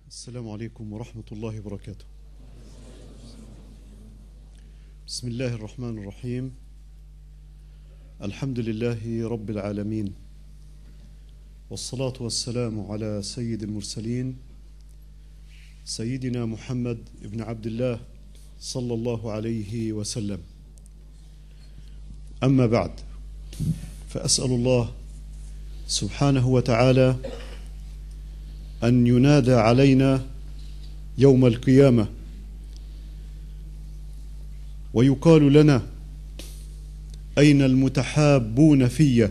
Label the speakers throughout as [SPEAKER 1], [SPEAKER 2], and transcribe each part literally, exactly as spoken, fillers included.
[SPEAKER 1] السلام عليكم ورحمة الله وبركاته. بسم الله الرحمن الرحيم. الحمد لله رب العالمين، والصلاة والسلام على سيد المرسلين سيدنا محمد بن عبد الله صلى الله عليه وسلم. أما بعد، فأسأل الله سبحانه وتعالى أن ينادى علينا يوم القيامة ويقال لنا: أين المتحابون في؟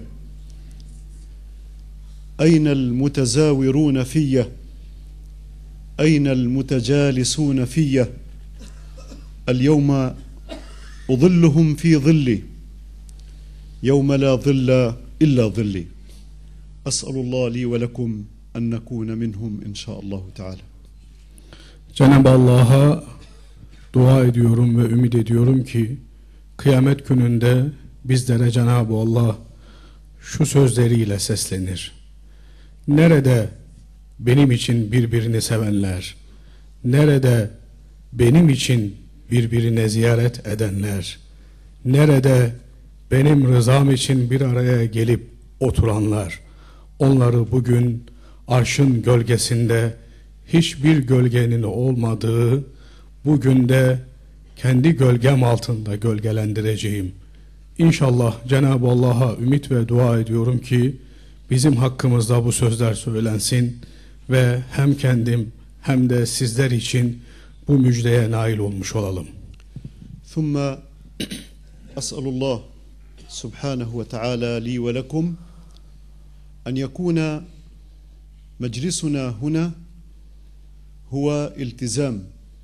[SPEAKER 1] أين المتزاورون في؟ أين المتجالسون في؟ اليوم أظلهم في ظلي يوم لا ظل إلا ظلي. أسأل الله لي ولكم أن نكون منهم inşallah Teala.
[SPEAKER 2] Cenab-ı Allah'a dua ediyorum ve ümit ediyorum ki kıyamet gününde bizlere Cenab-ı Allah şu sözleriyle seslenir: nerede benim için birbirini sevenler, nerede benim için birbirine ziyaret edenler, nerede benim rızam için bir araya gelip oturanlar, onları bugün arşın gölgesinde hiçbir gölgenin olmadığı bugün de kendi gölgem altında gölgelendireceğim. İnşallah Cenab-ı Allah'a ümit ve dua ediyorum ki bizim hakkımızda bu sözler söylensin ve hem kendim hem de sizler için bu müjdeye nail olmuş olalım.
[SPEAKER 1] ثم أسأل الله سبحانه وتعالى لي ولكم أن يكون مجلسنا هنا هو التزام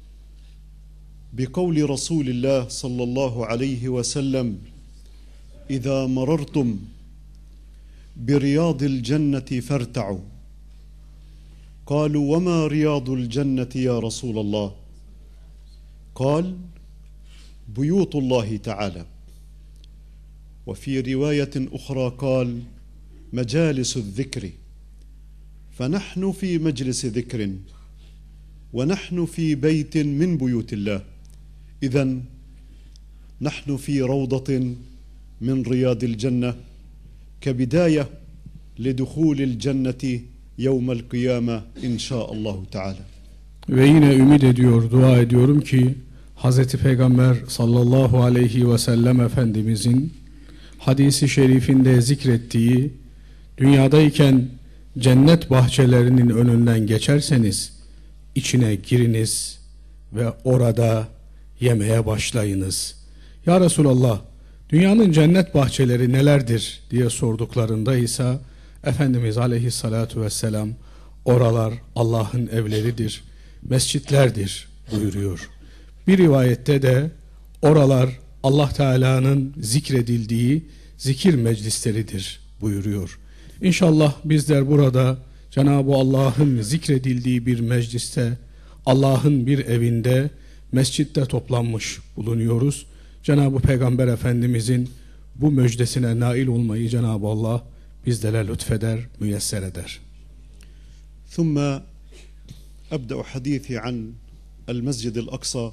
[SPEAKER 1] بقول رسول الله صلى الله عليه وسلم: إذا مررتم برياض الجنة فارتعوا. قالوا: وما رياض الجنة يا رسول الله؟ قال: بيوت الله تعالى. وفي رواية أخرى قال: مجالس الذكر. فنحن في مجلس ذكر ونحن في بيت من بيوت الله، إذن نحن في روضة من رياض الجنة كبداية لدخول الجنة يوم القيامة إن شاء الله تعالى.
[SPEAKER 2] Ve yine ümit ediyor, dua ediyorum ki Hazreti Peygamber sallallahu aleyhi ve sellem Efendimizin hadisi şerifinde zikrettiği, dünyadayken cennet bahçelerinin önünden geçerseniz içine giriniz ve orada yemeye başlayınız. Ya Resulallah, dünyanın cennet bahçeleri nelerdir diye sorduklarında ise Efendimiz aleyhissalatu vesselam oralar Allah'ın evleridir, mescitlerdir buyuruyor. Bir rivayette de oralar Allah Teala'nın zikredildiği zikir meclisleridir buyuruyor. İnşallah bizler burada Cenab-ı Allah'ın zikredildiği bir mecliste, Allah'ın bir evinde, mescitte toplanmış bulunuyoruz. Cenab-ı Peygamber Efendimizin bu müjdesine nail olmayı Cenab-ı Allah bizlere lütfeder, müyesser eder.
[SPEAKER 1] ثم أبدأ حديثي عن المسجد الأقصى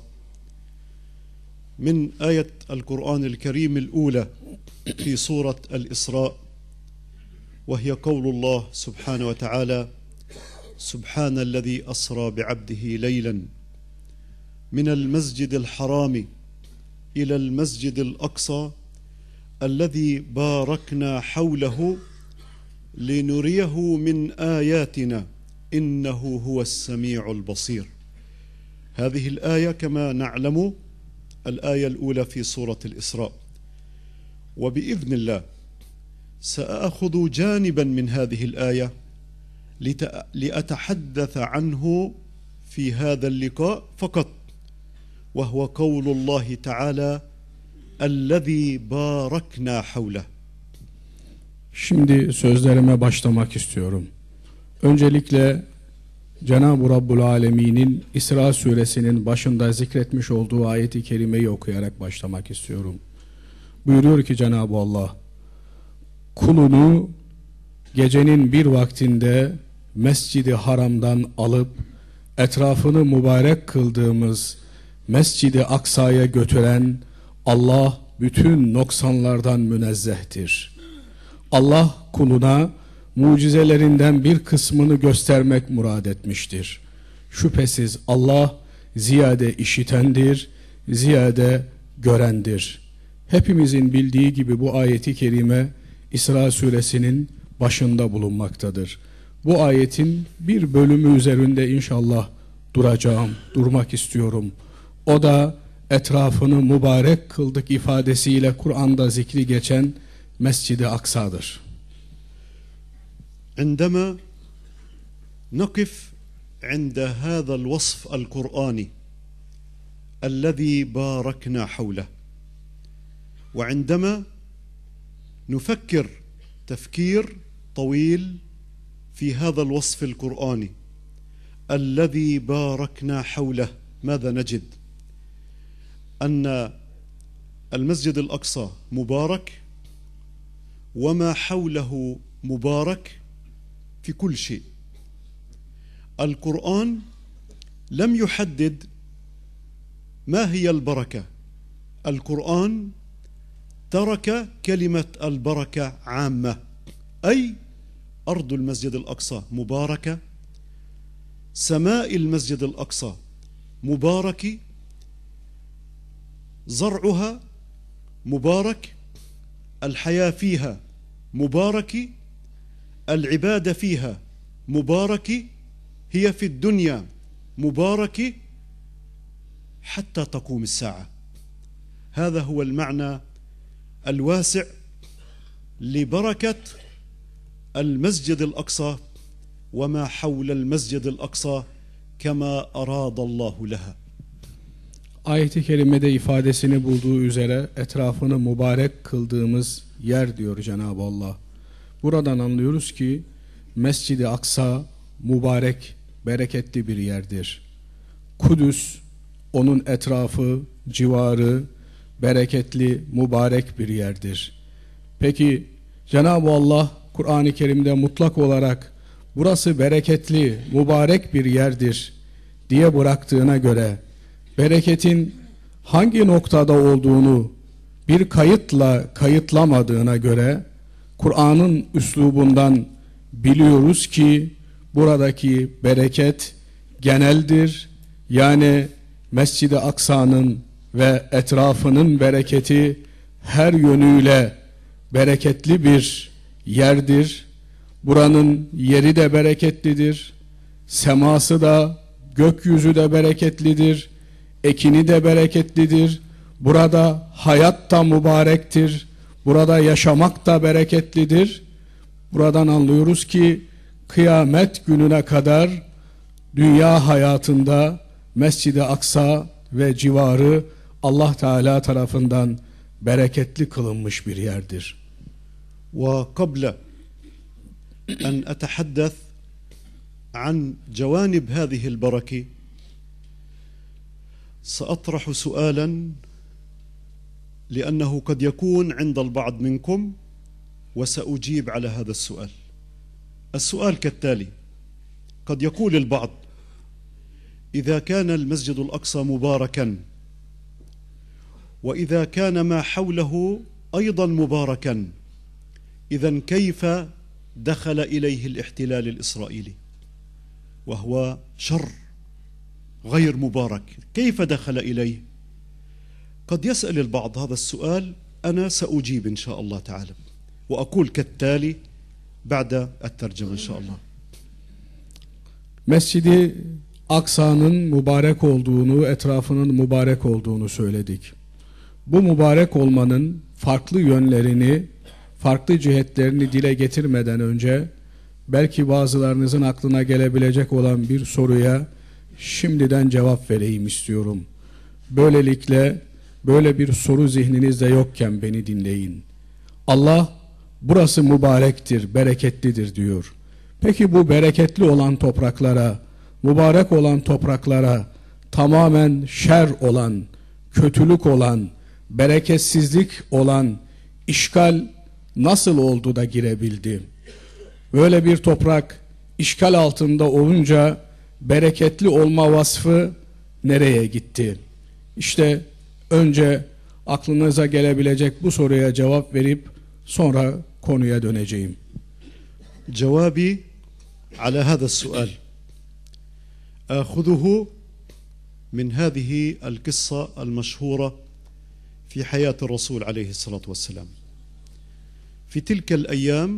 [SPEAKER 1] من آية القرآن الكريم الأولى في سورة الإسراء، وهي قول الله سبحانه وتعالى: سبحان الذي أسرى بعبده ليلا من المسجد الحرام إلى المسجد الأقصى الذي باركنا حوله لنريه من آياتنا إنه هو السميع البصير. هذه الآية كما نعلم الآية الأولى في سورة الإسراء، وبإذن الله سأخذ جانبا من هذه الآية لأتحدث عنه في هذا اللقاء فقط، وهو قول الله تعالى: الذي باركنا حوله.
[SPEAKER 2] Şimdi sözlerime başlamak istiyorum. Öncelikle Cenab-ı Rabbul Alemin'in İsra suresinin başında zikretmiş olduğu ayeti kerimeyi okuyarak başlamak istiyorum. Buyuruyor ki Cenab-ı Allah, kulunu gecenin bir vaktinde Mescid-i Haram'dan alıp etrafını mübarek kıldığımız Mescid-i Aksa'ya götüren Allah bütün noksanlardan münezzehtir. Allah kuluna mucizelerinden bir kısmını göstermek murad etmiştir. Şüphesiz Allah ziyade işitendir, ziyade görendir. Hepimizin bildiği gibi bu ayeti kerime İsra suresinin başında bulunmaktadır. Bu ayetin bir bölümü üzerinde inşallah duracağım, durmak istiyorum. O da etrafını mübarek kıldık ifadesiyle Kur'an'da zikri geçen Mescid-i Aksa'dır.
[SPEAKER 1] عندما نقف عند هذا الوصف القرآني الذي باركنا حوله وعندما نفكر تفكير طويل في هذا الوصف القرآني الذي باركنا حوله ماذا نجد؟ أن المسجد الأقصى مبارك وما حوله مبارك في كل شيء. القرآن لم يحدد ما هي البركة. القرآن ترك كلمة البركة عامة، أي أرض المسجد الأقصى مباركة، سماء المسجد الأقصى مبارك، زرعها مبارك، الحياة فيها مبارك، العبادة فيها مبارك، هي في الدنيا مبارك حتى تقوم الساعة. هذا هو المعنى الواسع لبركة المسجد الأقصى وما حول المسجد الأقصى كما أراد الله لها.
[SPEAKER 2] Ayet-i kerimede ifadesini bulduğu üzere etrafını mübarek kıldığımız yer diyor Cenab-ı Allah. Buradan anlıyoruz ki Mescid-i Aksa mübarek, bereketli bir yerdir. Kudüs, onun etrafı, civarı bereketli, mübarek bir yerdir. Peki Cenab-ı Allah Kur'an-ı Kerim'de mutlak olarak burası bereketli, mübarek bir yerdir diye bıraktığına göre bereketin hangi noktada olduğunu bir kayıtla kayıtlamadığına göre Kur'an'ın üslubundan biliyoruz ki buradaki bereket geneldir. Yani Mescid-i Aksa'nın ve etrafının bereketi her yönüyle bereketli bir yerdir. Buranın yeri de bereketlidir. Seması da, gökyüzü de bereketlidir. Ekini de bereketlidir. Burada hayat da mübarektir. Burada yaşamak da bereketlidir. Buradan anlıyoruz ki kıyamet gününe kadar dünya hayatında Mescid-i Aksa ve civarı Allah Teala tarafından bereketli kılınmış bir yerdir.
[SPEAKER 1] وقبل أن أتحدث عن جوانب هذه البركة سأطرح سؤالا لأنه قد يكون عند البعض منكم وسأجيب على هذا السؤال. السؤال كالتالي: قد يقول البعض إذا كان المسجد الأقصى مباركا وإذا كان ما حوله أيضا مباركا إذن كيف دخل إليه الاحتلال الإسرائيلي وهو شر غير مبارك؟ كيف دخل إليه؟ قد يسأل البعض هذا السؤال، أنا سأجيب إن شاء الله تعالى وأقول كالتالي بعد الترجمة إن شاء الله.
[SPEAKER 2] Mescid-i Aksa'nın mübarek olduğunu, etrafının mübarek olduğunu söyledik. Bu mübarek olmanın farklı yönlerini, farklı cihetlerini dile getirmeden önce belki bazılarınızın aklına gelebilecek olan bir soruya şimdiden cevap vereyim istiyorum. Böylelikle böyle bir soru zihninizde yokken beni dinleyin. Allah burası mübarektir, bereketlidir diyor. Peki bu bereketli olan topraklara, mübarek olan topraklara tamamen şer olan, kötülük olan, bereketsizlik olan işgal nasıl oldu da girebildi? Böyle bir toprak işgal altında olunca bereketli olma vasfı nereye gitti? İşte önce aklınıza gelebilecek bu soruya cevap verip sonra konuya döneceğim.
[SPEAKER 1] جوابي على هذا السؤال آخذه من هذه القصة المشهورة في حياة الرسول عليه الصلاة والسلام. في تلك الأيام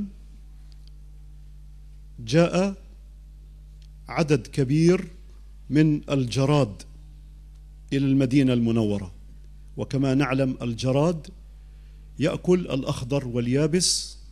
[SPEAKER 1] جاء عدد كبير من الجراد إلى المدينة المنورة، وكما نعلم الجراد يأكل الأخضر واليابس،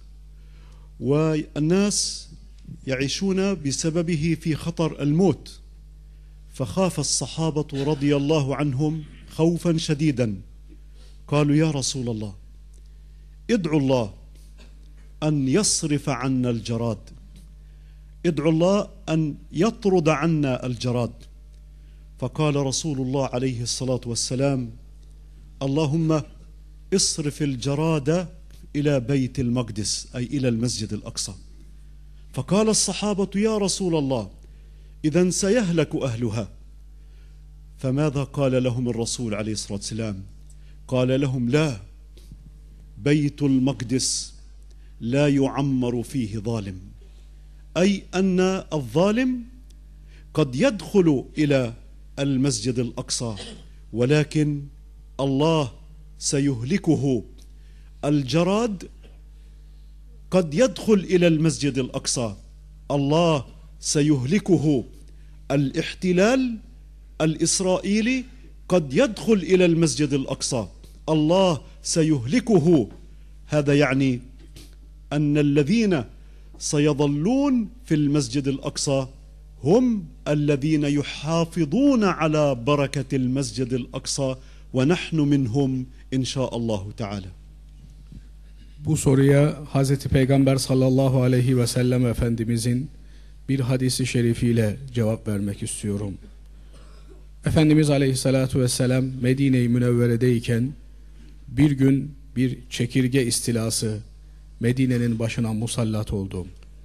[SPEAKER 1] والناس يعيشون بسببه في خطر الموت. فخاف الصحابة رضي الله عنهم خوفا شديدا، قالوا يا رسول الله ادعوا الله أن يصرف عنا الجراد، ادعوا الله أن يطرد عنا الجراد. فقال رسول الله عليه الصلاة والسلام اللهم اصرف الجراد إلى بيت المقدس أي إلى المسجد الأقصى. فقال الصحابة يا رسول الله إذن سيهلك أهلها. فماذا قال لهم الرسول عليه الصلاة والسلام؟ قال لهم لا، بيت المقدس لا يعمر فيه ظالم، أي أن الظالم قد يدخل إلى المسجد الأقصى ولكن الله سيهلكه. الجراد قد يدخل إلى المسجد الأقصى، الله سيهلكه. الاحتلال الإسرائيلي قد يدخل إلى المسجد الأقصى، الله سيهلكه. هذا يعني أن الذين سيظلون في المسجد الأقصى هم الذين يحافظون على بركة المسجد الأقصى ونحن منهم إن شاء الله تعالى.
[SPEAKER 2] Bu soruya Hazreti Peygamber sallallahu aleyhi ve sellem Efendimizin bir hadisi şerifiyle cevap vermek istiyorum. Efendimiz aleyhissalatu vesselam Medine-i Münevvere'deyken bir gün bir çekirge istilası Medine'nin başına musallat oldu.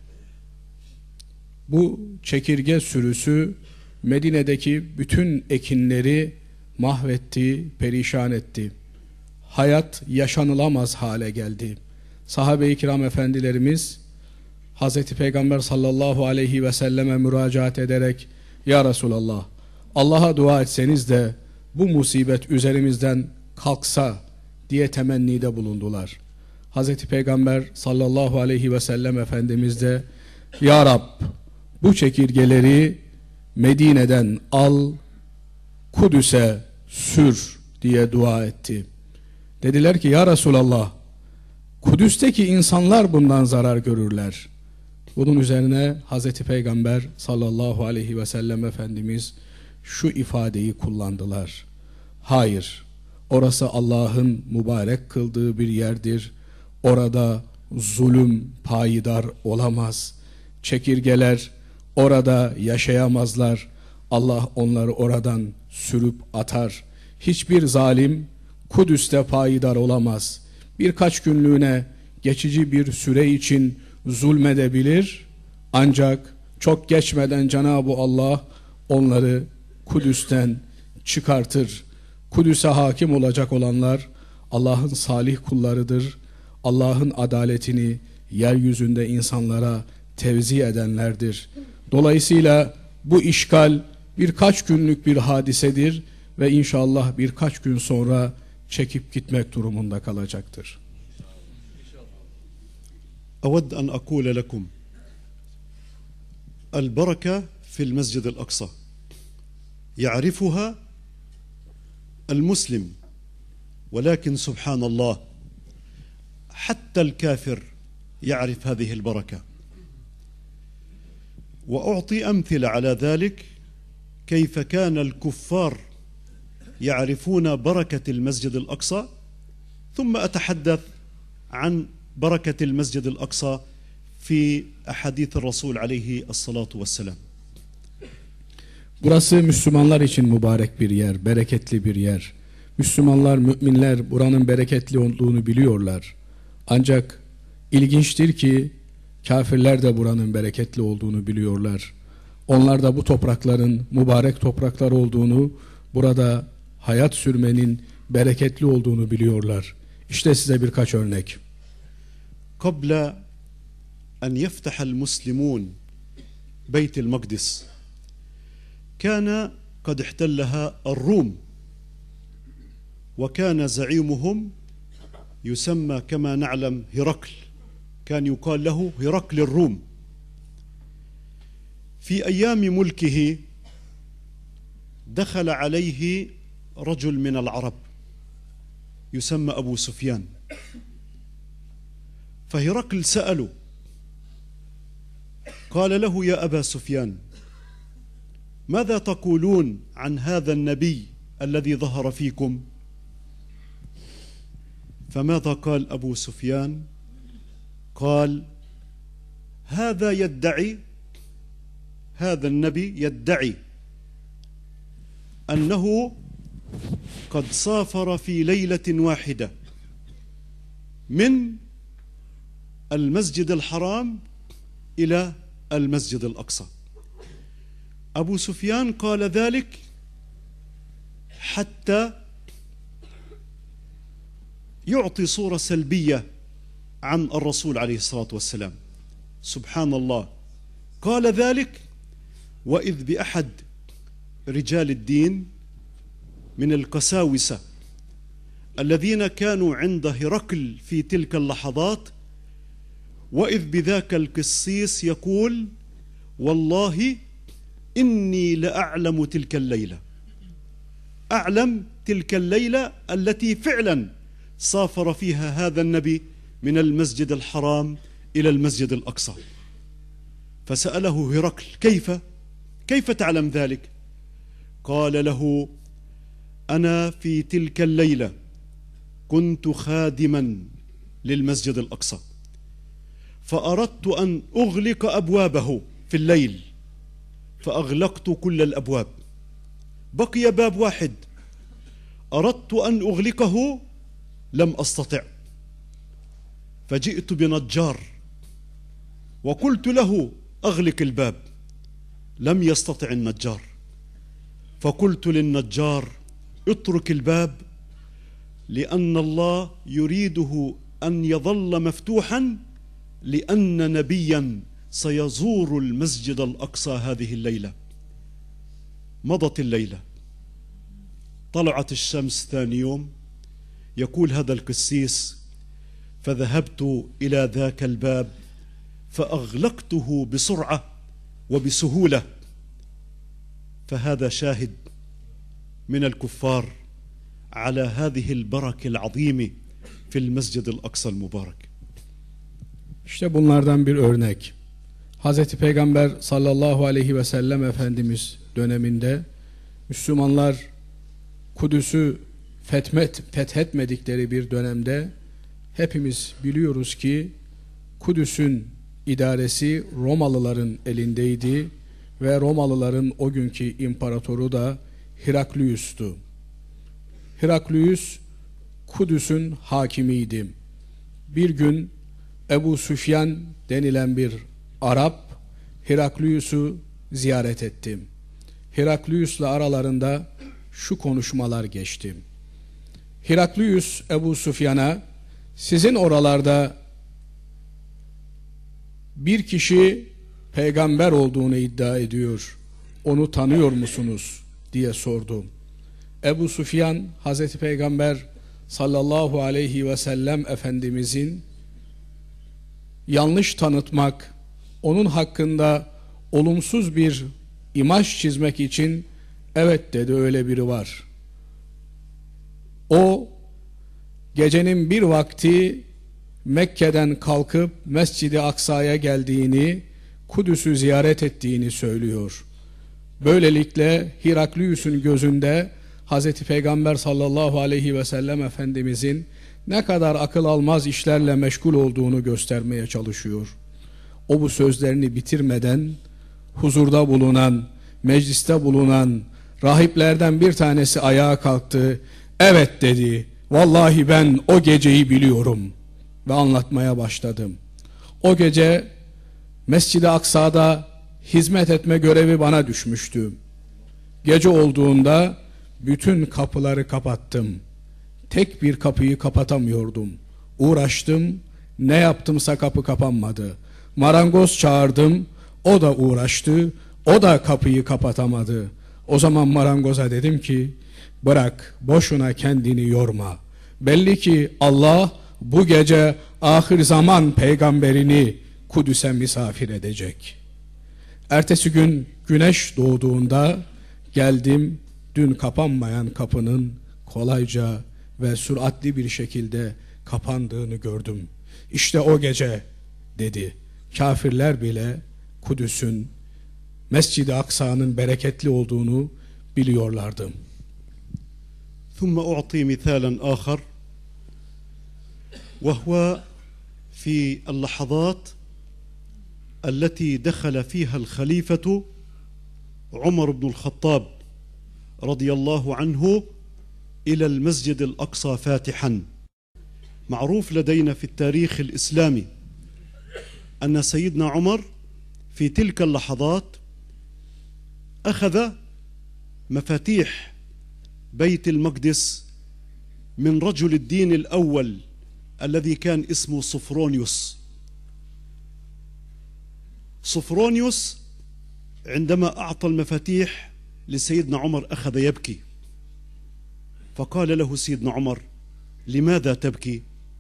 [SPEAKER 2] Bu çekirge sürüsü Medine'deki bütün ekinleri mahvetti, perişan etti. Hayat yaşanılamaz hale geldi. Sahabe-i kiram efendilerimiz Hazreti Peygamber sallallahu aleyhi ve selleme müracaat ederek ya Resulallah, Allah'a dua etseniz de bu musibet üzerimizden kalksa diye temennide bulundular. Hazreti Peygamber sallallahu aleyhi ve sellem Efendimiz de ya Rab, bu çekirgeleri Medine'den al, Kudüs'e sür diye dua etti. Dediler ki ya Resulallah, Kudüs'teki insanlar bundan zarar görürler. Bunun üzerine Hazreti Peygamber sallallahu aleyhi ve sellem Efendimiz şu ifadeyi kullandılar. Hayır, orası Allah'ın mübarek kıldığı bir yerdir. Orada zulüm payidar olamaz. Çekirgeler orada yaşayamazlar. Allah onları oradan sürüp atar. Hiçbir zalim Kudüs'te payidar olamaz. Birkaç günlüğüne, geçici bir süre için zulmedebilir. Ancak çok geçmeden Cenab-ı Allah onları Kudüs'ten çıkartır. Kudüs'e hakim olacak olanlar Allah'ın salih kullarıdır. Allah'ın adaletini yeryüzünde insanlara tevzi edenlerdir. Dolayısıyla bu işgal birkaç günlük bir hadisedir ve inşallah birkaç gün sonra çekip gitmek durumunda kalacaktır.
[SPEAKER 1] أود أن أقول لكم البركة في المسجد الأقصى يعرفها المسلم، ولكن سبحان الله حتى الكافر يعرف هذه البركة. وأعطي أمثلة على ذلك كيف كان الكفار يعرفون بركة المسجد الأقصى، ثم أتحدث عن بركة المسجد الأقصى في أحاديث الرسول عليه الصلاة والسلام.
[SPEAKER 2] Burası Müslümanlar için mübarek bir yer, bereketli bir yer. Müslümanlar, müminler buranın bereketli olduğunu biliyorlar. Ancak ilginçtir ki kafirler de buranın bereketli olduğunu biliyorlar. Onlar da bu toprakların mübarek topraklar olduğunu, burada hayat sürmenin bereketli olduğunu biliyorlar. İşte size birkaç örnek.
[SPEAKER 1] قبل أن يفتح المسلمون بيت المقدس كان قد احتلها الروم وكان زعيمهم يسمى كما نعلم هرقل، كان يقال له هرقل الروم. في أيام ملكه دخل عليه رجل من العرب يسمى أبو سفيان، فهرقل سأله قال له: يا أبا سفيان، ماذا تقولون عن هذا النبي الذي ظهر فيكم؟ فماذا قال أبو سفيان؟ قال: هذا يدعي هذا النبي يدعي أنه قد سافر في ليلة واحدة من المسجد الحرام إلى المسجد الأقصى. أبو سفيان قال ذلك حتى يعطي صورة سلبية عن الرسول عليه الصلاة والسلام. سبحان الله، قال ذلك وإذ بأحد رجال الدين من القساوسة الذين كانوا عند هرقل في تلك اللحظات، وإذ بذاك القسيس يقول: والله إني لأعلم تلك الليلة، أعلم تلك الليلة التي فعلا سافر فيها هذا النبي من المسجد الحرام إلى المسجد الأقصى. فسأله هرقل: كيف كيف تعلم ذلك؟ قال له: أنا في تلك الليلة كنت خادما للمسجد الأقصى، فأردت أن أغلق أبوابه في الليل، فأغلقت كل الأبواب، بقي باب واحد أردت أن أغلقه لم أستطع، فجئت بنجار وقلت له: أغلق الباب، لم يستطع النجار، فقلت للنجار: اترك الباب، لأن الله يريده أن يظل مفتوحا، لأن نبيا سيزور المسجد الأقصى هذه الليلة. مضت الليلة، طلعت الشمس ثاني يوم، يقول هذا القسيس: فذهبت إلى ذاك الباب فأغلقته بسرعة وبسهولة. فهذا شاهد من الكفار على هذه البركة العظيمة في المسجد الأقصى المبارك.
[SPEAKER 2] İşte bunlardan bir örnek. Hazreti Peygamber sallallahu aleyhi ve sellem Efendimiz döneminde Müslümanlar Kudüs'ü fethet, fethetmedikleri bir dönemde hepimiz biliyoruz ki Kudüs'ün idaresi Romalıların elindeydi ve Romalıların o günkü imparatoru da Heraklius'tu. Heraklius Kudüs'ün hakimiydi. Bir gün Ebu Süfyan denilen bir Arap Heraklius'u ziyaret etti. Heraklius'la aralarında şu konuşmalar geçti. Heraklius Ebu Süfyan'a: sizin oralarda bir kişi peygamber olduğunu iddia ediyor, onu tanıyor musunuz diye sordu. Ebu Süfyan Hazreti Peygamber sallallahu aleyhi ve sellem Efendimizin yanlış tanıtmak, onun hakkında olumsuz bir imaj çizmek için evet dedi, öyle biri var. O gecenin bir vakti Mekke'den kalkıp Mescid-i Aksa'ya geldiğini, Kudüs'ü ziyaret ettiğini söylüyor. Böylelikle Heraklius'un gözünde Hazreti Peygamber sallallahu aleyhi ve sellem Efendimizin ne kadar akıl almaz işlerle meşgul olduğunu göstermeye çalışıyor. O bu sözlerini bitirmeden huzurda bulunan, mecliste bulunan rahiplerden bir tanesi ayağa kalktı. Evet dedi, vallahi ben o geceyi biliyorum ve anlatmaya başladım. O gece Mescid-i Aksa'da hizmet etme görevi bana düşmüştü. Gece olduğunda bütün kapıları kapattım. Tek bir kapıyı kapatamıyordum. Uğraştım, ne yaptımsa kapı kapanmadı. Marangoz çağırdım, o da uğraştı, o da kapıyı kapatamadı. O zaman marangoza dedim ki, bırak, boşuna kendini yorma. Belli ki Allah bu gece ahir zaman peygamberini Kudüs'e misafir edecek. Ertesi gün güneş doğduğunda geldim, dün kapanmayan kapının kolayca ve süratli bir şekilde kapandığını gördüm. İşte o gece dedi. Kafirler bile Kudüs'ün, Mescid-i Aksa'nın bereketli olduğunu biliyorlardı.
[SPEAKER 1] ثم أعطي مثالا آخر وهو في اللحظات التي دخل فيها الخليفة عمر بن الخطاب رضي الله عنه إلى المسجد الأقصى فاتحا. معروف لدينا في التاريخ الإسلامي أن سيدنا عمر في تلك اللحظات أخذ مفاتيح بيت المقدس من رجل الدين الأول الذي كان اسمه صفرونيوس. صفرونيوس عندما أعطى المفاتيح لسيدنا عمر أخذ يبكي، فقال له سيدنا عمر: لماذا تبكي؟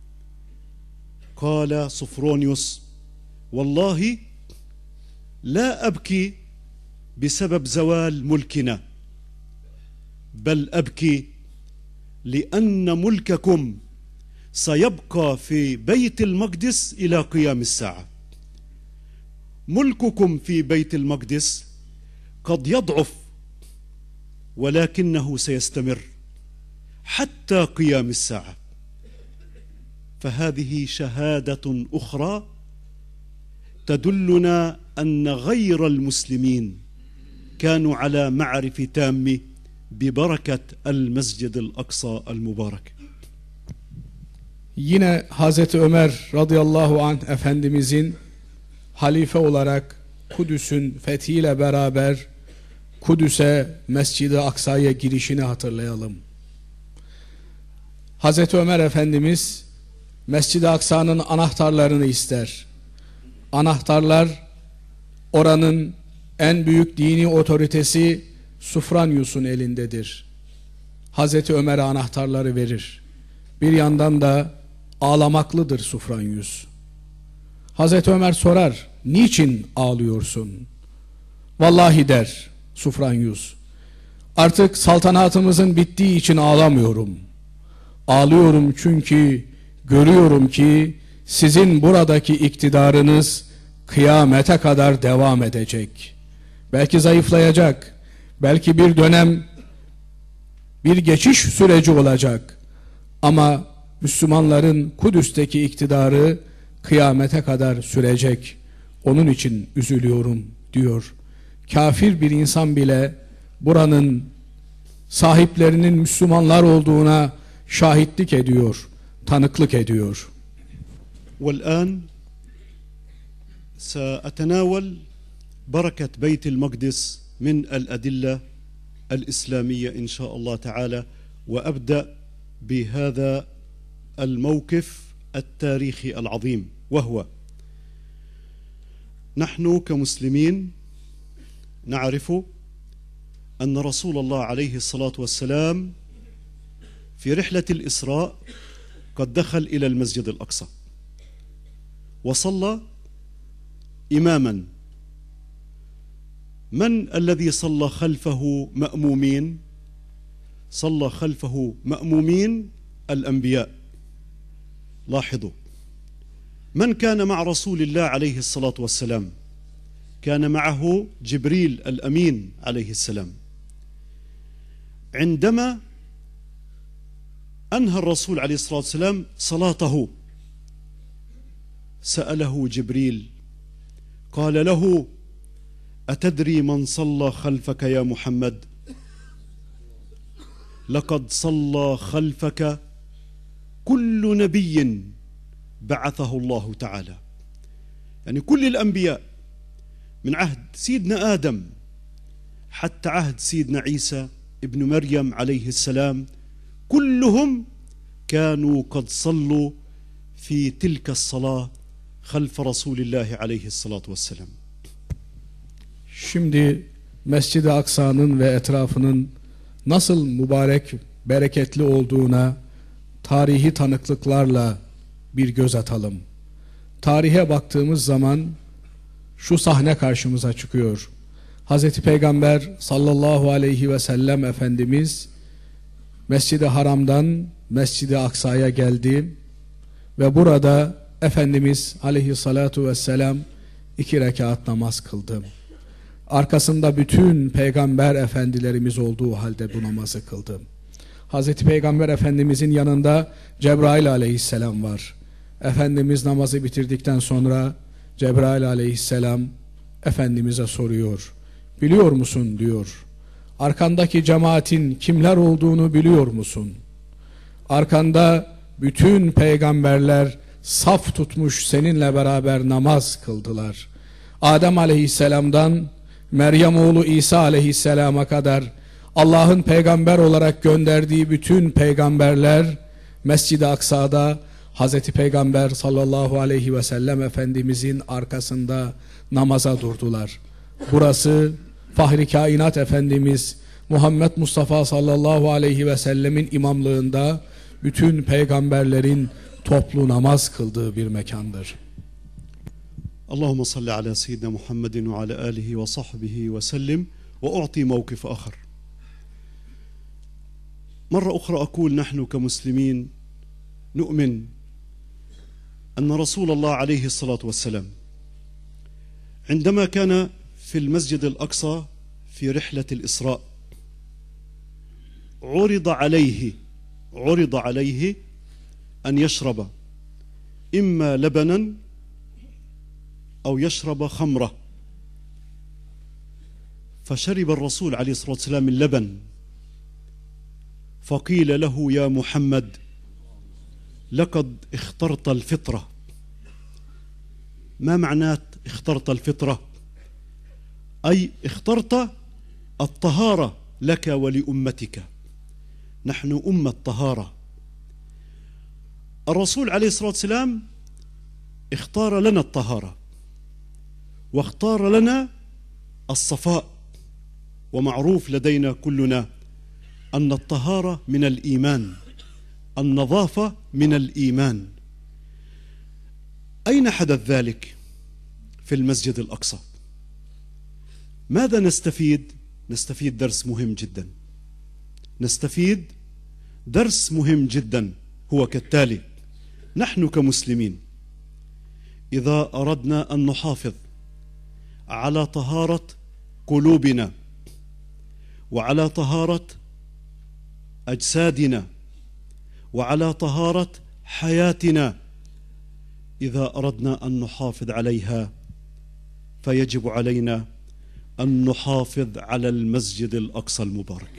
[SPEAKER 1] قال صفرونيوس: والله لا أبكي بسبب زوال ملكنا، بل أبكي لأن ملككم سيبقى في بيت المقدس إلى قيام الساعة. ملككم في بيت المقدس قد يضعف ولكنه سيستمر حتى قيام الساعة. فهذه شهادة أخرى تدلنا أن غير المسلمين كانوا على معرفة تامة ببركة المسجد الأقصى المبارك.
[SPEAKER 2] Yine Hazreti Ömer radıyallahu anh Efendimizin halife olarak Kudüs'ün fethiyle beraber Kudüs'e, Mescid-i Aksa'ya girişini hatırlayalım. Hazreti Ömer Efendimiz Mescid-i Aksa'nın anahtarlarını ister. Anahtarlar oranın en büyük dini otoritesi Sufranius'un elindedir. Hazreti Ömer'e anahtarları verir. Bir yandan da ağlamaklıdır Sufranius. Hazreti Ömer sorar, niçin ağlıyorsun? Vallahi der Sufranius, artık saltanatımızın bittiği için ağlamıyorum. Ağlıyorum çünkü görüyorum ki sizin buradaki iktidarınız kıyamete kadar devam edecek. Belki zayıflayacak, belki bir dönem bir geçiş süreci olacak. Ama Müslümanların Kudüs'teki iktidarı kıyamete kadar sürecek. Onun için üzülüyorum diyor. Kafir bir insan bile buranın sahiplerinin Müslümanlar olduğuna şahitlik ediyor, tanıklık ediyor.
[SPEAKER 1] والآن سأتناول بركة بيت المقدس من الأدلة الإسلامية إن شاء الله تعالى، وأبدأ بهذا الموقف التاريخي العظيم، وهو نحن كمسلمين نعرف أن رسول الله عليه الصلاة والسلام في رحلة الإسراء قد دخل إلى المسجد الأقصى وصلى إماما. من الذي صلى خلفه مأمومين؟ صلى خلفه مأمومين الأنبياء. لاحظوا، من كان مع رسول الله عليه الصلاة والسلام؟ كان معه جبريل الأمين عليه السلام. عندما أنهى الرسول عليه الصلاة والسلام صلاته سأله جبريل قال له: أتدري من صلى خلفك يا محمد؟ لقد صلى خلفك كل نبي بعثه الله تعالى. يعني كل الأنبياء من عهد سيدنا آدم حتى عهد سيدنا عيسى ابن مريم عليه السلام كلهم كانوا قد صلوا في تلك الصلاة خلف رسول الله عليه الصلاة والسلام.
[SPEAKER 2] Şimdi Mescid-i Aksa'nın ve etrafının nasıl mübarek, bereketli olduğuna tarihi tanıklıklarla bir göz atalım. Tarihe baktığımız zaman şu sahne karşımıza çıkıyor. Hazreti Peygamber sallallahu aleyhi ve sellem Efendimiz Mescid-i Haram'dan Mescid-i Aksa'ya geldi ve burada Efendimiz aleyhissalatu vesselam iki rekat namaz kıldı. Arkasında bütün peygamber efendilerimiz olduğu halde bu namazı kıldı. Hazreti Peygamber Efendimizin yanında Cebrail aleyhisselam var. Efendimiz namazı bitirdikten sonra Cebrail aleyhisselam Efendimiz'e soruyor. Biliyor musun diyor. Arkandaki cemaatin kimler olduğunu biliyor musun? Arkanda bütün peygamberler saf tutmuş seninle beraber namaz kıldılar. Adem aleyhisselamdan Meryem oğlu İsa aleyhisselama kadar Allah'ın peygamber olarak gönderdiği bütün peygamberler Mescid-i Aksa'da Hazreti Peygamber sallallahu aleyhi ve sellem Efendimizin arkasında namaza durdular. Burası Fahri Kainat Efendimiz Muhammed Mustafa sallallahu aleyhi ve sellemin imamlığında bütün peygamberlerin toplu namaz kıldığı bir mekandır.
[SPEAKER 1] Allahümme salli ala seyyidina Muhammedin ve ala alihi ve sahbihi ve sellim ve u'ti mevkif ahar. مرة أخرى أقول نحن كمسلمين نؤمن أن رسول الله عليه الصلاة والسلام عندما كان في المسجد الأقصى في رحلة الإسراء عرض عليه عرض عليه أن يشرب إما لبنا أو يشرب خمرة فشرب الرسول عليه الصلاة والسلام اللبن فقيل له يا محمد لقد اخترت الفطرة. ما معنى اخترت الفطرة؟ أي اخترت الطهارة لك ولأمتك. نحن أمة طهارة. الرسول عليه الصلاة والسلام اختار لنا الطهارة واختار لنا الصفاء، ومعروف لدينا كلنا أن الطهارة من الإيمان، النظافة من الإيمان. أين حدث ذلك؟ في المسجد الأقصى. ماذا نستفيد؟ نستفيد درس مهم جدا. نستفيد درس مهم جدا هو كالتالي: نحن كمسلمين إذا أردنا أن نحافظ على طهارة قلوبنا وعلى طهارة أجسادنا وعلى طهارة حياتنا، إذا أردنا أن نحافظ عليها فيجب علينا أن نحافظ على المسجد الأقصى المبارك.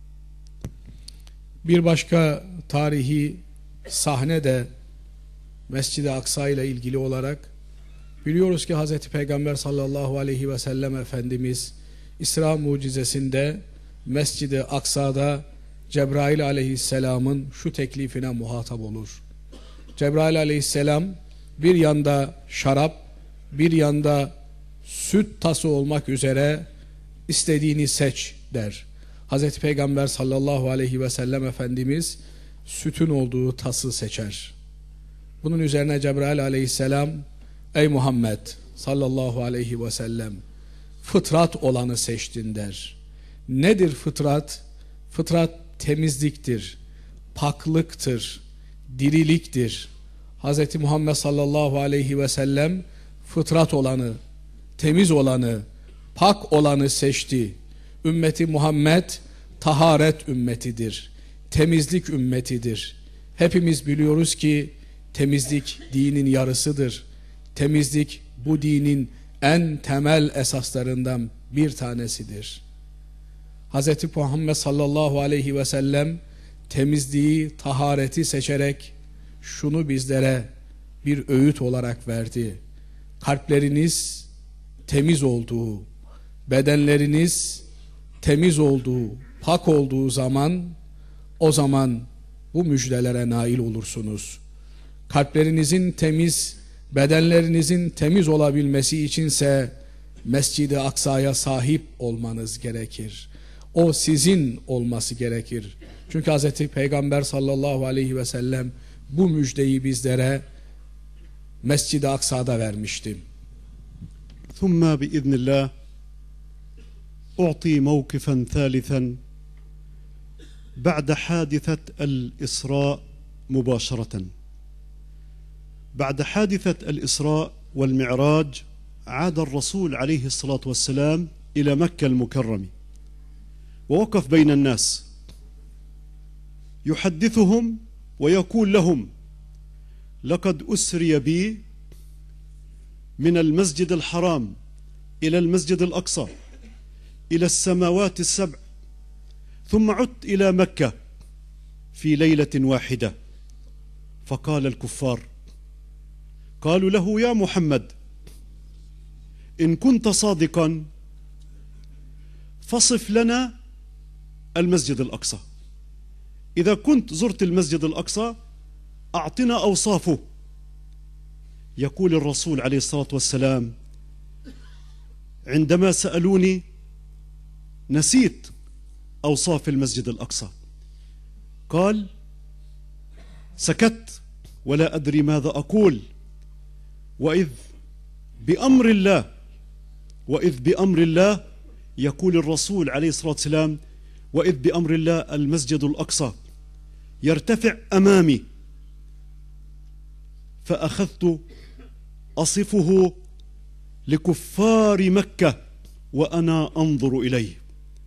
[SPEAKER 2] Bir başka tarihi sahne de Mescid-i Aksa ile ilgili olarak biliyoruz ki Hazreti Peygamber sallallahu aleyhi ve sellem Efendimiz İsra mucizesinde Mescid-i Aksa'da Cebrail aleyhisselamın şu teklifine muhatap olur. Cebrail aleyhisselam bir yanda şarap, bir yanda süt tası olmak üzere istediğini seç der. Hazreti Peygamber sallallahu aleyhi ve sellem Efendimiz sütün olduğu tası seçer. Bunun üzerine Cebrail aleyhisselam, ey Muhammed sallallahu aleyhi ve sellem, fıtrat olanı seçtin der. Nedir fıtrat? Fıtrat temizliktir, paklıktır, diriliktir. Hz. Muhammed sallallahu aleyhi ve sellem fıtrat olanı, temiz olanı, pak olanı seçti. Ümmeti Muhammed taharet ümmetidir, temizlik ümmetidir. Hepimiz biliyoruz ki temizlik dinin yarısıdır. Temizlik bu dinin en temel esaslarından bir tanesidir. Hz. Muhammed sallallahu aleyhi ve sellem temizliği, tahareti seçerek şunu bizlere bir öğüt olarak verdi: kalpleriniz temiz olduğu, bedenleriniz temiz olduğu, pak olduğu zaman, o zaman bu müjdelere nail olursunuz. Kalplerinizin temiz, bedenlerinizin temiz olabilmesi içinse Mescid-i Aksa'ya sahip olmanız gerekir. O sizin olması gerekir. Çünkü Hazreti Peygamber sallallahu aleyhi ve sellem bu müjdeyi bizlere Mescid-i Aksa'da vermişti.
[SPEAKER 1] ثم بإذن الله أعطي موقفا ثالثا بعد حادثة الإسراء مباشرة. بعد حادثة الإسراء والمعراج عاد الرسول عليه الصلاة والسلام إلى مكة المكرمة ووقف بين الناس يحدثهم ويقول لهم: لقد أسري بي من المسجد الحرام إلى المسجد الأقصى إلى السماوات السبع، ثم عدت إلى مكة في ليلة واحدة. فقال الكفار، قالوا له: يا محمد، إن كنت صادقا فصف لنا المسجد الأقصى، إذا كنت زرت المسجد الأقصى أعطنا أوصافه. يقول الرسول عليه الصلاة والسلام: عندما سألوني نسيت أوصاف المسجد الأقصى. قال: سكت ولا أدري ماذا أقول، وإذ بأمر الله وإذ بأمر الله يقول الرسول عليه الصلاة والسلام: وإذ بأمر الله المسجد الأقصى يرتفع أمامي، فأخذت أصفه لكفار مكة وأنا أنظر إليه.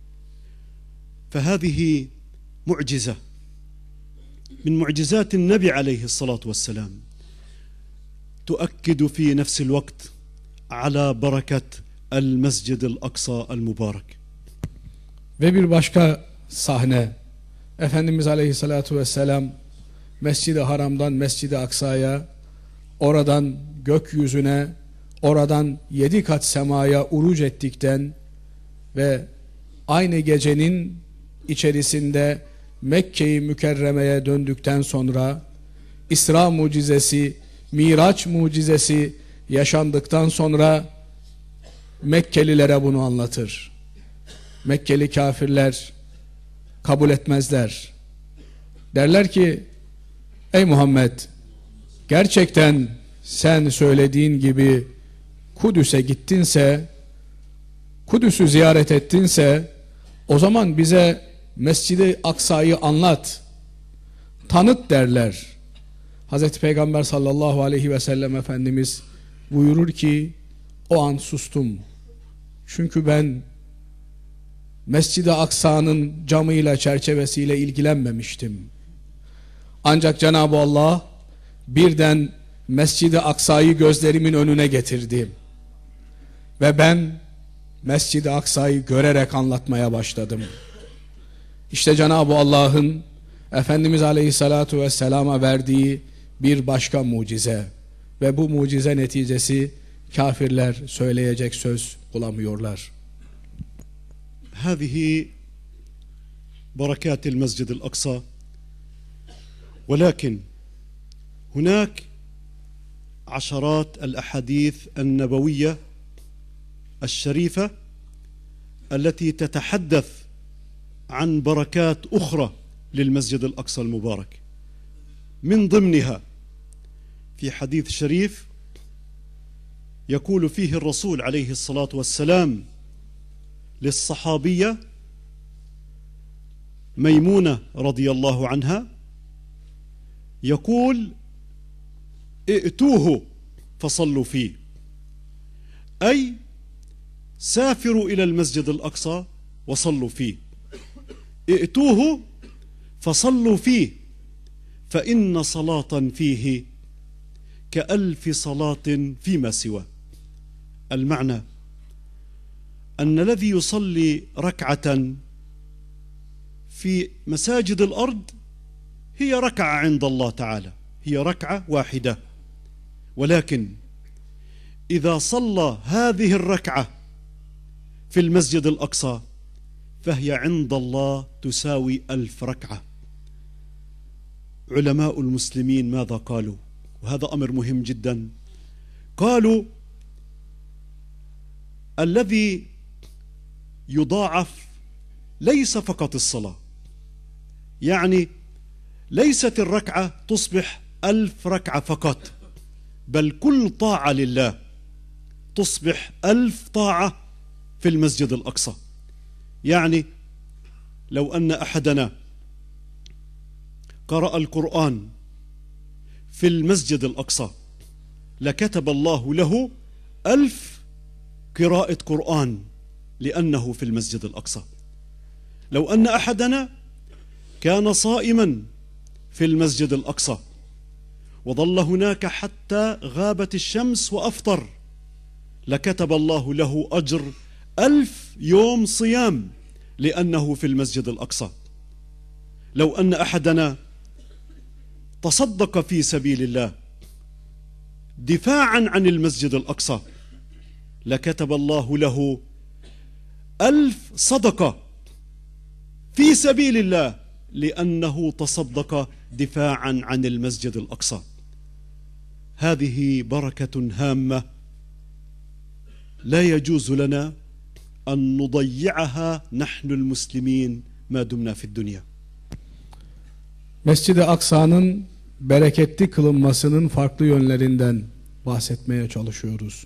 [SPEAKER 1] فهذه معجزة من معجزات النبي عليه الصلاة والسلام، تؤكد في نفس الوقت على بركة المسجد الأقصى المبارك.
[SPEAKER 2] Ve bir başka sahne, Efendimiz Aleyhisselatü Vesselam Mescid-i Haram'dan Mescid-i Aksa'ya, oradan gökyüzüne, oradan yedi kat semaya uruc ettikten ve aynı gecenin içerisinde Mekke-i Mükerreme'ye döndükten sonra İsra mucizesi, Miraç mucizesi yaşandıktan sonra Mekkelilere bunu anlatır. Mekkeli kafirler kabul etmezler. Derler ki: ey Muhammed, gerçekten sen söylediğin gibi Kudüs'e gittinse, Kudüs'ü ziyaret ettinse, o zaman bize Mescid-i Aksa'yı anlat, tanıt derler. Hazreti Peygamber sallallahu aleyhi ve sellem Efendimiz buyurur ki, o an sustum. Çünkü ben Mescid-i Aksa'nın camıyla, çerçevesiyle ilgilenmemiştim. Ancak Cenab-ı Allah birden Mescid-i Aksa'yı gözlerimin önüne getirdi. Ve ben Mescid-i Aksa'yı görerek anlatmaya başladım. İşte Cenab-ı Allah'ın Efendimiz Aleyhisselatü Vesselam'a verdiği bir başka mucize. Ve bu mucize neticesi kafirler söyleyecek söz bulamıyorlar.
[SPEAKER 1] هذه بركات المسجد الأقصى، ولكن هناك عشرات الأحاديث النبوية الشريفة التي تتحدث عن بركات أخرى للمسجد الأقصى المبارك. من ضمنها في حديث شريف يقول فيه الرسول عليه الصلاة والسلام للصحابية ميمونة رضي الله عنها، يقول: ائتوه فصلوا فيه، أي سافروا إلى المسجد الأقصى وصلوا فيه، ائتوه فصلوا فيه، فإن صلاة فيه كألف صلاة فيما سواه. المعنى أن الذي يصلي ركعة في مساجد الأرض هي ركعة عند الله تعالى، هي ركعة واحدة، ولكن إذا صلى هذه الركعة في المسجد الأقصى فهي عند الله تساوي ألف ركعة. علماء المسلمين ماذا قالوا؟ وهذا أمر مهم جدا. قالوا الذي يضاعف ليس فقط الصلاة، يعني ليست الركعة تصبح ألف ركعة فقط، بل كل طاعة لله تصبح ألف طاعة في المسجد الأقصى. يعني لو أن أحدنا قرأ القرآن في المسجد الأقصى لكتب الله له ألف قراءة قرآن لأنه في المسجد الأقصى. لو أن أحدنا كان صائما في المسجد الأقصى وظل هناك حتى غابت الشمس وأفطر لكتب الله له أجر ألف يوم صيام لأنه في المسجد الأقصى. لو أن أحدنا تصدق في سبيل الله دفاعا عن المسجد الأقصى لكتب الله له ألف صدقة في سبيل الله لأنه تصدق دفاعا عن المسجد الأقصى. هذه بركة هامة لا يجوز لنا أن نضيعها نحن المسلمين ما دمنا في الدنيا.
[SPEAKER 2] Mescid-i Aksa'nın bereketli kılınmasının farklı yönlerinden bahsetmeye çalışıyoruz.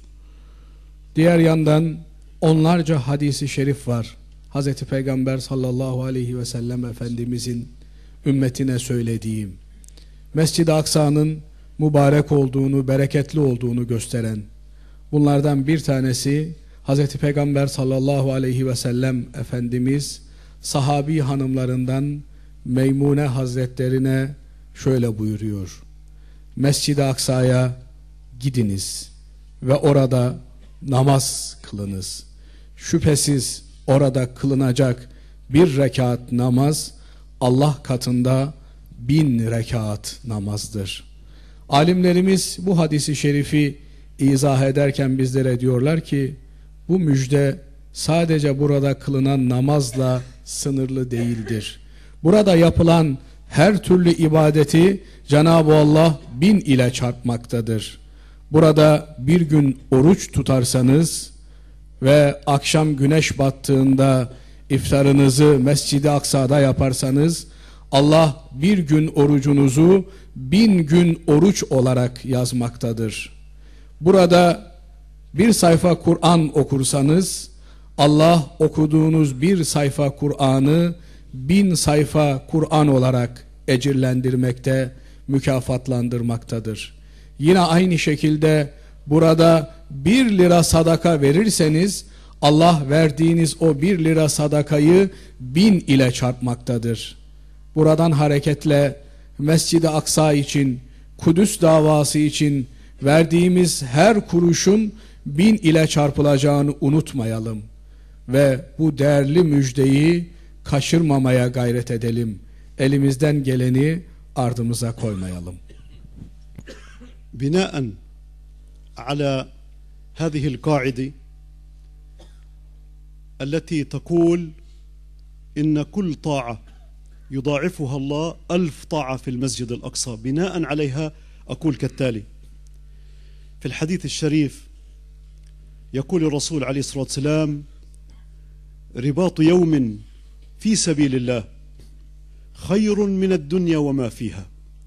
[SPEAKER 2] Diğer yandan onlarca hadisi şerif var. Hazreti Peygamber sallallahu aleyhi ve sellem Efendimizin ümmetine söylediğim, Mescid-i Aksa'nın mübarek olduğunu, bereketli olduğunu gösteren. Bunlardan bir tanesi Hazreti Peygamber sallallahu aleyhi ve sellem Efendimiz sahabi hanımlarından Meymune Hazretlerine şöyle buyuruyor: Mescid-i Aksa'ya gidiniz ve orada namaz kılınız. Şüphesiz orada kılınacak bir rekat namaz Allah katında bin rekat namazdır. Alimlerimiz bu hadisi şerifi izah ederken bizlere diyorlar ki bu müjde sadece burada kılınan namazla sınırlı değildir. Burada yapılan her türlü ibadeti Cenab-ı Allah bin ile çarpmaktadır. Burada bir gün oruç tutarsanız ve akşam güneş battığında iftarınızı Mescid-i Aksa'da yaparsanız Allah bir gün orucunuzu bin gün oruç olarak yazmaktadır. Burada bir sayfa Kur'an okursanız Allah okuduğunuz bir sayfa Kur'an'ı bin sayfa Kur'an olarak ecirlendirmekte, mükafatlandırmaktadır. Yine aynı şekilde burada bir lira sadaka verirseniz Allah verdiğiniz o bir lira sadakayı bin ile çarpmaktadır. Buradan hareketle Mescid-i Aksa için, Kudüs davası için verdiğimiz her kuruşun bin ile çarpılacağını unutmayalım ve bu değerli müjdeyi kaçırmamaya gayret edelim. Elimizden geleni ardımıza koymayalım.
[SPEAKER 1] Binaen ala هذه القاعدة التي تقول إن كل طاعة يضاعفها الله ألف طاعة في المسجد الأقصى. بناء عليها أقول كالتالي: في الحديث الشريف يقول الرسول عليه الصلاة والسلام: رباط يوم في سبيل الله خير من الدنيا وما فيها.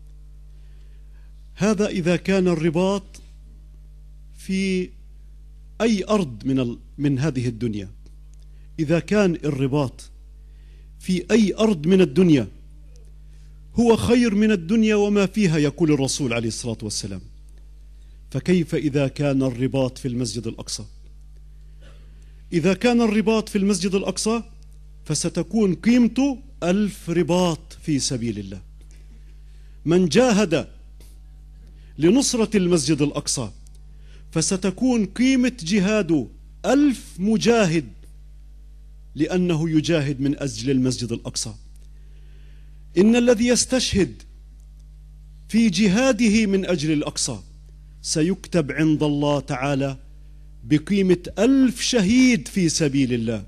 [SPEAKER 1] هذا إذا كان الرباط في أي أرض من من هذه الدنيا. إذا كان الرباط في أي أرض من الدنيا هو خير من الدنيا وما فيها، يقول الرسول عليه الصلاة والسلام. فكيف إذا كان الرباط في المسجد الأقصى؟ إذا كان الرباط في المسجد الأقصى فستكون قيمته ألف رباط في سبيل الله. من جاهد لنصرة المسجد الأقصى فستكون قيمة جهاده ألف مجاهد لأنه يجاهد من أجل المسجد الأقصى. إن الذي يستشهد في جهاده من أجل الأقصى سيكتب عند الله تعالى بقيمة ألف شهيد في سبيل الله،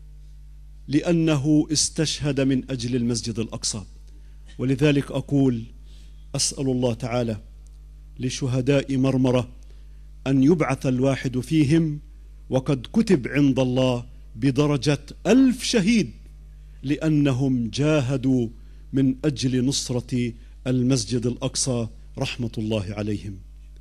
[SPEAKER 1] لأنه استشهد من أجل المسجد الأقصى. ولذلك أقول أسأل الله تعالى لشهداء مرمرة أن يبعث الواحد فيهم وقد كتب عند الله بدرجة ألف شهيد، لأنهم جاهدوا من أجل نصرة المسجid el-Aksa rahmetullahi aleyhim.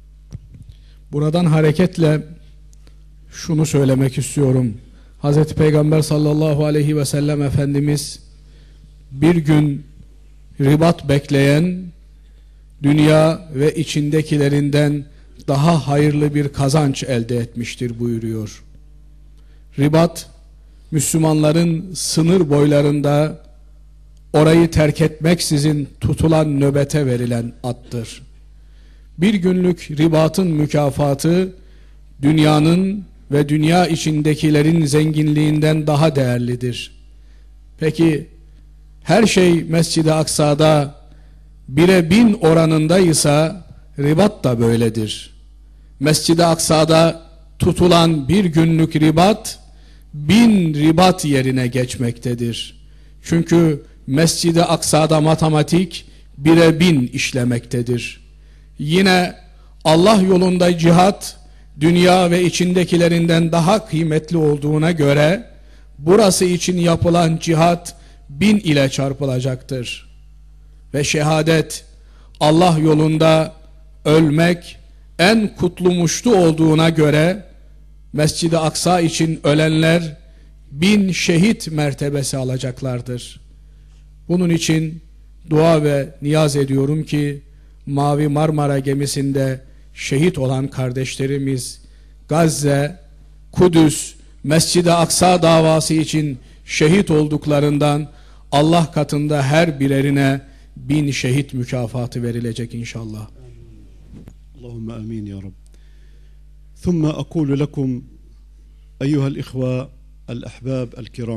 [SPEAKER 2] Buradan hareketle şunu söylemek istiyorum. Hazreti Peygamber sallallahu aleyhi ve sellem Efendimiz bir gün ribat bekleyen dünya ve içindekilerinden daha hayırlı bir kazanç elde etmiştir buyuruyor. Ribat, Müslümanların sınır boylarında orayı terk etmeksizin tutulan nöbete verilen attır. Bir günlük ribatın mükafatı dünyanın ve dünya içindekilerin zenginliğinden daha değerlidir. Peki her şey Mescid-i Aksa'da bire bin oranındaysa ribat da böyledir. Mescid-i Aksa'da tutulan bir günlük ribat bin ribat yerine geçmektedir. Çünkü Mescid-i Aksa'da matematik bire bin işlemektedir. Yine Allah yolunda cihat dünya ve içindekilerinden daha kıymetli olduğuna göre burası için yapılan cihat bin ile çarpılacaktır. Ve şehadet Allah yolunda ölmek en kutlu muştu olduğuna göre Mescid-i Aksa için ölenler bin şehit mertebesi alacaklardır. Bunun için dua ve niyaz ediyorum ki Mavi Marmara gemisinde şehit olan kardeşlerimiz Gazze, Kudüs, Mescid-i Aksa davası için şehit olduklarından Allah katında her birerine bin şehit mükafatı verilecek inşallah.
[SPEAKER 1] Allahümme amin ya Rab. Thumma aqulu lekum eyyuhel ihva el-ahbab el-kiram.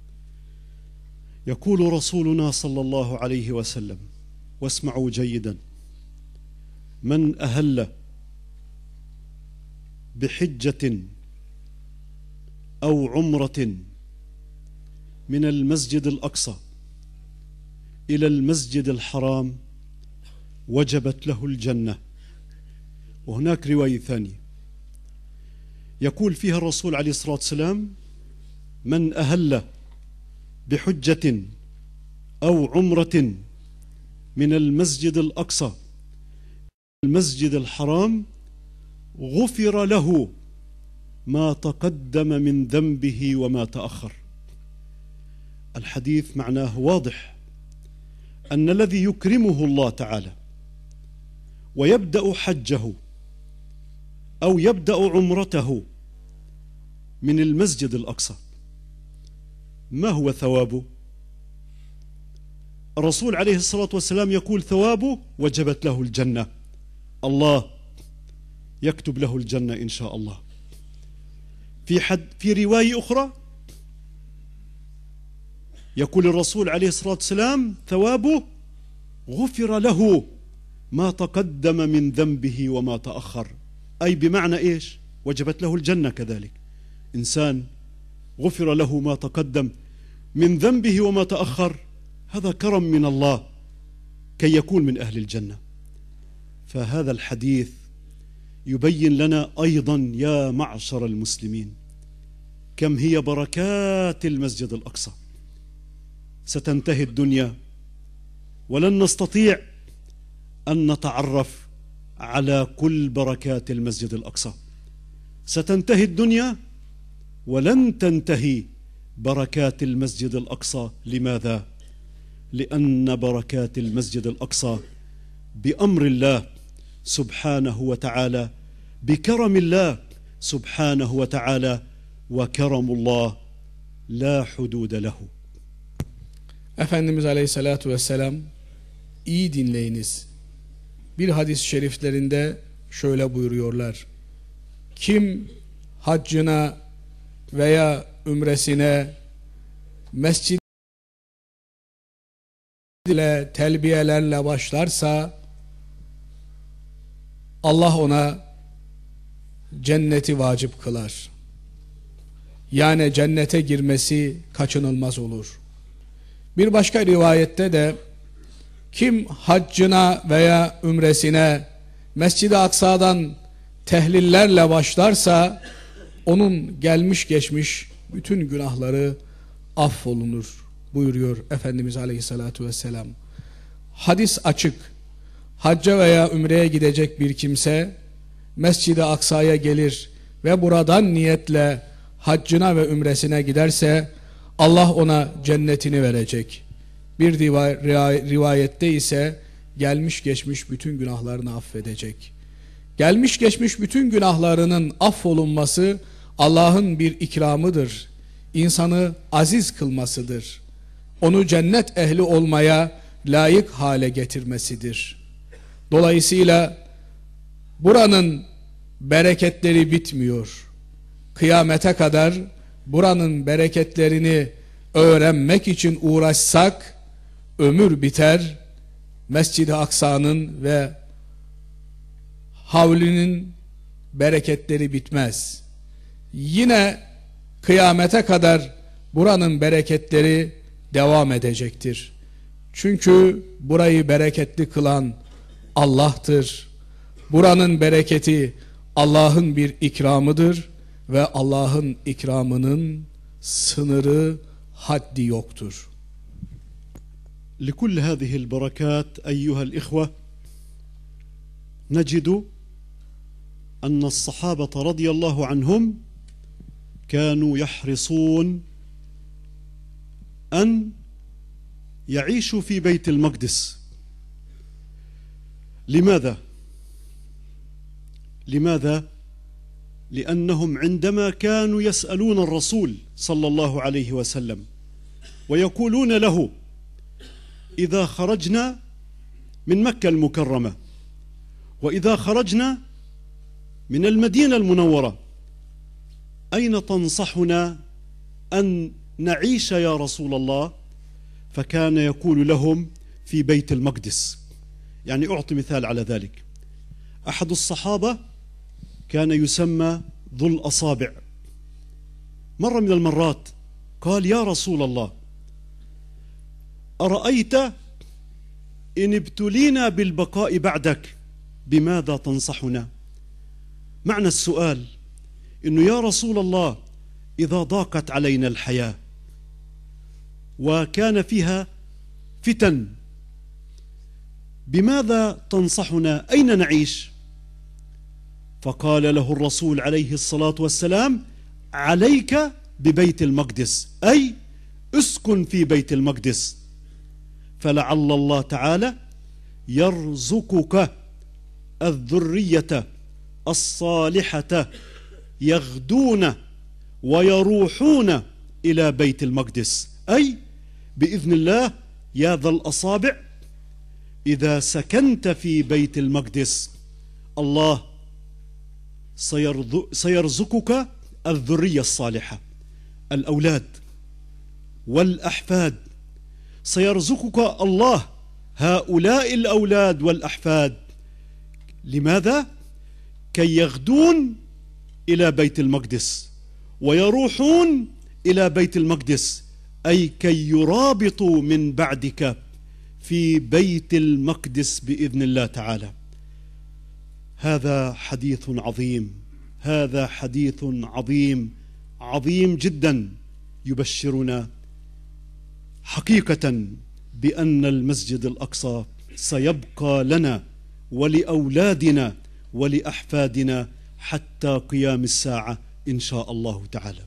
[SPEAKER 1] يقول رسولنا صلى الله عليه وسلم واسمعوا جيدا: من أهل بحجة أو عمرة من المسجد الأقصى إلى المسجد الحرام وجبت له الجنة. وهناك رواية ثانية يقول فيها الرسول عليه الصلاة والسلام: من أهل بحجة أو عمرة من المسجد الأقصى المسجد الحرام غفر له ما تقدم من ذنبه وما تأخر. الحديث معناه واضح أن الذي يكرمه الله تعالى ويبدأ حجه أو يبدأ عمرته من المسجد الأقصى ما هو ثوابه؟ الرسول عليه الصلاة والسلام يقول ثوابه وجبت له الجنة، الله يكتب له الجنة إن شاء الله. في حد في رواية أخرى يقول الرسول عليه الصلاة والسلام ثوابه غفر له ما تقدم من ذنبه وما تأخر، أي بمعنى إيش؟ وجبت له الجنة. كذلك إنسان غفر له ما تقدم من ذنبه وما تأخر، هذا كرم من الله كي يكون من أهل الجنة. فهذا الحديث يبين لنا أيضا يا معشر المسلمين كم هي بركات المسجد الأقصى. ستنتهي الدنيا ولن نستطيع أن نتعرف على كل بركات المسجد الأقصى. ستنتهي الدنيا ولن تنتهي بركات المسجد الأقصى. لماذا؟ لأن بركات المسجد الأقصى بأمر الله سبحانه وتعالى، بكرم الله سبحانه وتعالى، وكرم الله لا حدود له.
[SPEAKER 2] Efendimiz Aleyhisselatü Vesselam, iyi dinleyiniz. Bir hadis-i şeriflerinde şöyle buyuruyorlar: kim haccına veya ümresine mescid ile telbiyelerle başlarsa Allah ona cenneti vacip kılar. Yani cennete girmesi kaçınılmaz olur. Bir başka rivayette de kim haccına veya ümresine Mescid-i Aksa'dan tehlillerle başlarsa onun gelmiş geçmiş bütün günahları affolunur buyuruyor Efendimiz Aleyhisselatü Vesselam. Hadis açık. Hacca veya ümreye gidecek bir kimse Mescid-i Aksa'ya gelir ve buradan niyetle haccına ve ümresine giderse Allah ona cennetini verecek. Bir rivayette ise gelmiş geçmiş bütün günahlarını affedecek. Gelmiş geçmiş bütün günahlarının affolunması Allah'ın bir ikramıdır. İnsanı aziz kılmasıdır. Onu cennet ehli olmaya layık hale getirmesidir. Dolayısıyla buranın bereketleri bitmiyor. Kıyamete kadar buranın bereketlerini öğrenmek için uğraşsak ömür biter. Mescid-i Aksa'nın ve havlinin bereketleri bitmez. Yine kıyamete kadar buranın bereketleri devam edecektir. Çünkü burayı bereketli kılan Allah'tır. Buranın bereketi Allah'ın bir ikramıdır ve Allah'ın ikramının sınırı, haddi yoktur.
[SPEAKER 1] لكل هذه البركات أيها الإخوة نجد أن الصحابة رضي الله عنهم كانوا يحرصون أن يعيشوا في بيت المقدس. لماذا؟ لماذا؟ لأنهم عندما كانوا يسألون الرسول صلى الله عليه وسلم ويقولون له إذا خرجنا من مكة المكرمة وإذا خرجنا من المدينة المنورة أين تنصحنا أن نعيش يا رسول الله؟ فكان يقول لهم في بيت المقدس. يعني أعطي مثال على ذلك. أحد الصحابة كان يسمى ذو الأصابع. مرة من المرات قال يا رسول الله أرأيت إن ابتلينا بالبقاء بعدك بماذا تنصحنا؟ معنى السؤال إنه يا رسول الله إذا ضاقت علينا الحياة وكان فيها فتن بماذا تنصحنا؟ أين نعيش؟ فقال له الرسول عليه الصلاة والسلام عليك ببيت المقدس، أي اسكن في بيت المقدس، فلعل الله تعالى يرزقك الذرية الصالحة يغدون ويروحون إلى بيت المقدس، أي بإذن الله يا ذا الأصابع إذا سكنت في بيت المقدس الله سيرزقك الذرية الصالحة، الأولاد والأحفاد، سيرزقك الله هؤلاء الأولاد والأحفاد. لماذا؟ كي يغدون إلى بيت المقدس ويروحون إلى بيت المقدس، أي كي يرابطوا من بعدك في بيت المقدس بإذن الله تعالى. هذا حديث عظيم، هذا حديث عظيم عظيم جدا يبشرنا حقيقة بأن المسجد الأقصى سيبقى لنا ولأولادنا ولأحفادنا حتى قيام الساعة إن شاء الله تعالى.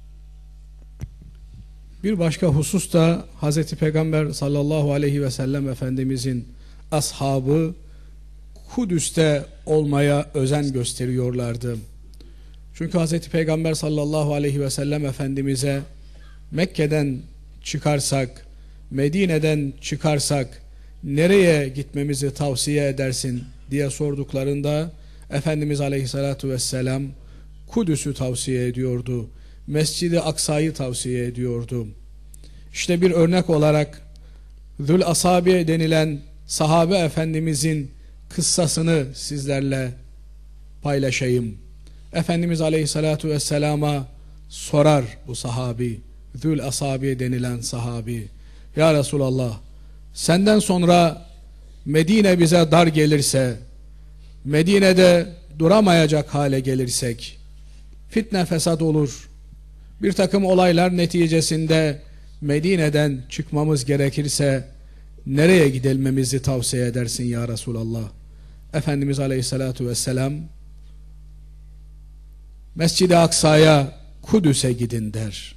[SPEAKER 2] Bir başka husus da Hazreti Peygamber sallallahu aleyhi ve sellem Efendimizin ashabı Kudüs'te olmaya özen gösteriyorlardı. Çünkü Hazreti Peygamber sallallahu aleyhi ve sellem Efendimiz'e Mekke'den çıkarsak, Medine'den çıkarsak nereye gitmemizi tavsiye edersin diye sorduklarında Efendimiz aleyhissalatu vesselam Kudüs'ü tavsiye ediyordu. Mescid-i Aksa'yı tavsiye ediyordu. İşte bir örnek olarak Zül Asabi denilen sahabe efendimizin kıssasını sizlerle paylaşayım. Efendimiz Aleyhisselatü Vesselam'a sorar bu sahabi, Zül Asabi denilen sahabi, ya Resulallah, senden sonra Medine bize dar gelirse, Medine'de duramayacak hale gelirsek, fitne fesat olur, bir takım olaylar neticesinde Medine'den çıkmamız gerekirse nereye gidilmemizi tavsiye edersin ya Resulallah? Efendimiz Aleyhisselatü Vesselam Mescid-i Aksa'ya, Kudüs'e gidin der.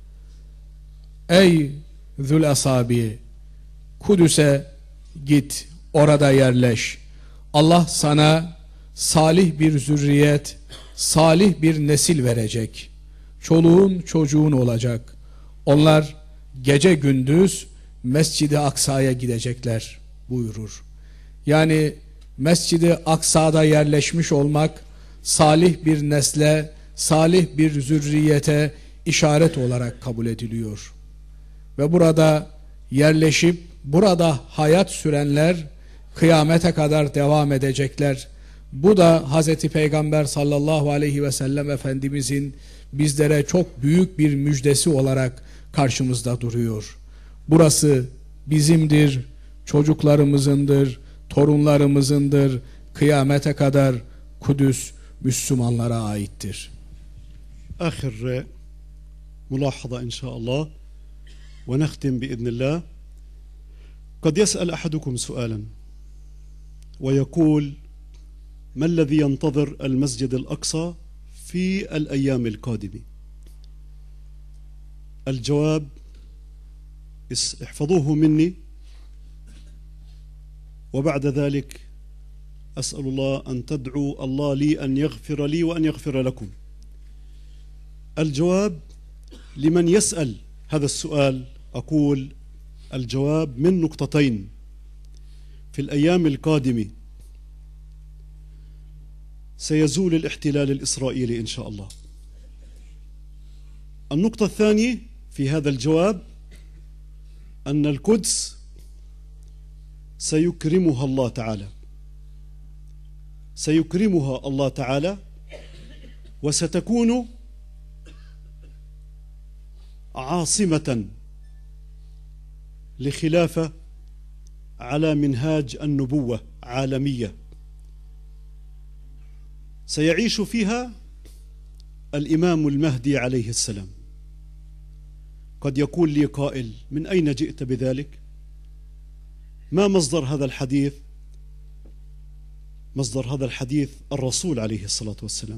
[SPEAKER 2] Ey Zül Asabi, Kudüs'e git, orada yerleş. Allah sana salih bir zürriyet, salih bir nesil verecek. Çoluğun çocuğun olacak. Onlar gece gündüz Mescid-i Aksa'ya gidecekler buyurur. Yani Mescid-i Aksa'da yerleşmiş olmak salih bir nesle, salih bir zürriyete işaret olarak kabul ediliyor. Ve burada yerleşip burada hayat sürenler kıyamete kadar devam edecekler. Bu da Hazreti Peygamber sallallahu aleyhi ve sellem Efendimizin bizlere çok büyük bir müjdesi olarak karşımızda duruyor. Burası bizimdir, çocuklarımızındır, torunlarımızındır. Kıyamete kadar Kudüs Müslümanlara aittir.
[SPEAKER 1] آخر ملاحظة إن شاء الله ونختم بإذن الله. قد يسأل أحدكم سؤالا ويقول ما الذي ينتظر المسجد الأقصى في الأيام القادمة؟ الجواب احفظوه مني، وبعد ذلك أسأل الله أن تدعوا الله لي أن يغفر لي وأن يغفر لكم. الجواب لمن يسأل هذا السؤال أقول الجواب من نقطتين. في الأيام القادمة سيزول الاحتلال الإسرائيلي إن شاء الله. النقطة الثانية في هذا الجواب أن القدس سيكرمها الله تعالى، سيكرمها الله تعالى وستكون عاصمة لخلافة على منهاج النبوة عالمية، سيعيش فيها الإمام المهدي عليه السلام. قد يقول لي قائل من أين جئت بذلك؟ ما مصدر هذا الحديث؟ مصدر هذا الحديث الرسول عليه الصلاة والسلام.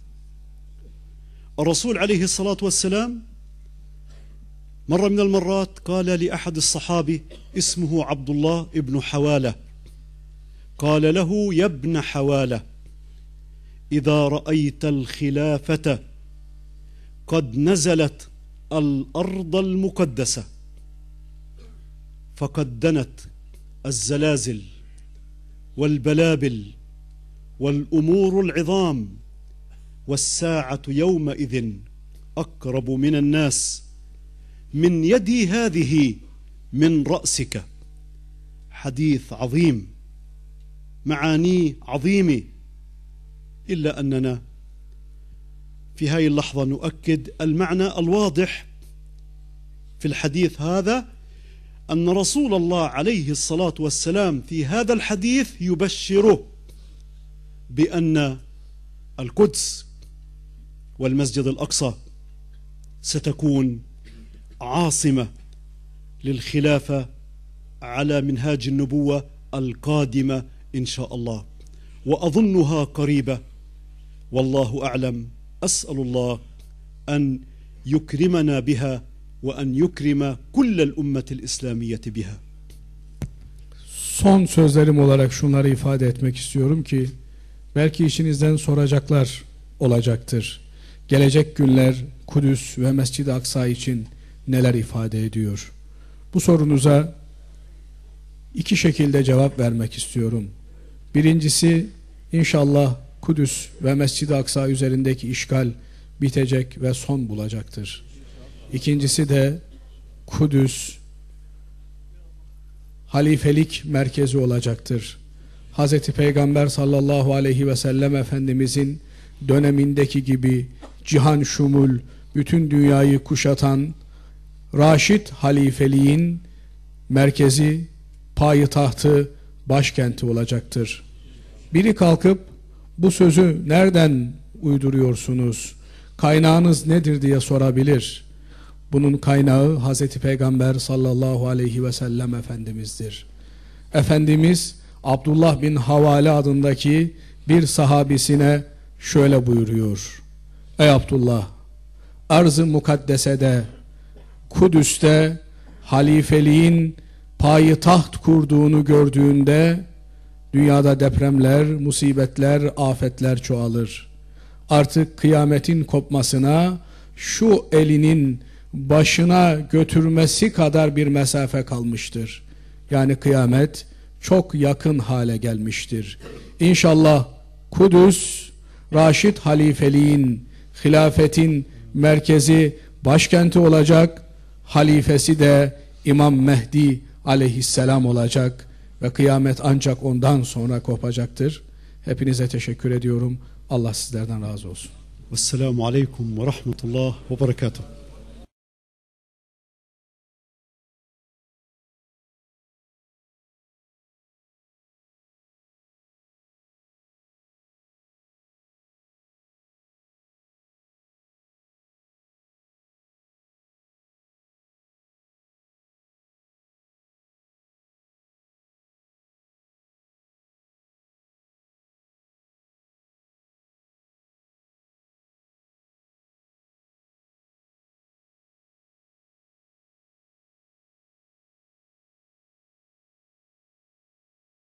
[SPEAKER 1] الرسول عليه الصلاة والسلام مرة من المرات قال لأحد الصحابة اسمه عبد الله ابن حوالة، قال له يا ابن حوالة إذا رأيت الخلافة قد نزلت الأرض المقدسة فقد دنت الزلازل والبلابل والأمور العظام والساعة يومئذ أقرب من الناس من يدي هذه من رأسك. حديث عظيم معانيه عظيمة، إلا أننا في هذه اللحظة نؤكد المعنى الواضح في الحديث هذا، أن رسول الله عليه الصلاة والسلام في هذا الحديث يبشره بأن القدس والمسجد الأقصى ستكون عاصمة للخلافة على منهاج النبوة القادمة إن شاء الله، وأظنها قريبة والله أعلم. أسأل الله أن يكرمنا بها وأن يكرم كل الأمة الإسلامية بها.
[SPEAKER 2] Son sözlerim olarak şunları ifade etmek istiyorum ki belki işinizden soracaklar olacaktır. Gelecek günler Kudüs ve Mescid-i Aksa için neler ifade ediyor? Bu sorunuza iki şekilde cevap vermek istiyorum. Birincisi, inşallah Kudüs ve Mescid-i Aksa üzerindeki işgal bitecek ve son bulacaktır. İkincisi de Kudüs halifelik merkezi olacaktır. Hazreti Peygamber sallallahu aleyhi ve sellem Efendimizin dönemindeki gibi cihan şumul, bütün dünyayı kuşatan Raşid halifeliğin merkezi, payitahtı, başkenti olacaktır. Biri kalkıp bu sözü nereden uyduruyorsunuz, kaynağınız nedir diye sorabilir. Bunun kaynağı Hazreti Peygamber sallallahu aleyhi ve sellem Efendimiz'dir. Efendimiz Abdullah bin Havale adındaki bir sahabisine şöyle buyuruyor: Ey Abdullah, arz-ı mukaddesede, Kudüs'te halifeliğin payitaht kurduğunu gördüğünde dünyada depremler, musibetler, afetler çoğalır. Artık kıyametin kopmasına şu elinin başına götürmesi kadar bir mesafe kalmıştır. Yani kıyamet çok yakın hale gelmiştir. İnşallah Kudüs, Raşid halifeliğin, hilafetin merkezi, başkenti olacak. Halifesi de İmam Mehdi aleyhisselam olacak ve kıyamet ancak ondan sonra kopacaktır. Hepinize teşekkür ediyorum. Allah sizlerden razı olsun.
[SPEAKER 1] Vesselamu aleyküm ve rahmetullah ve berekatuhu.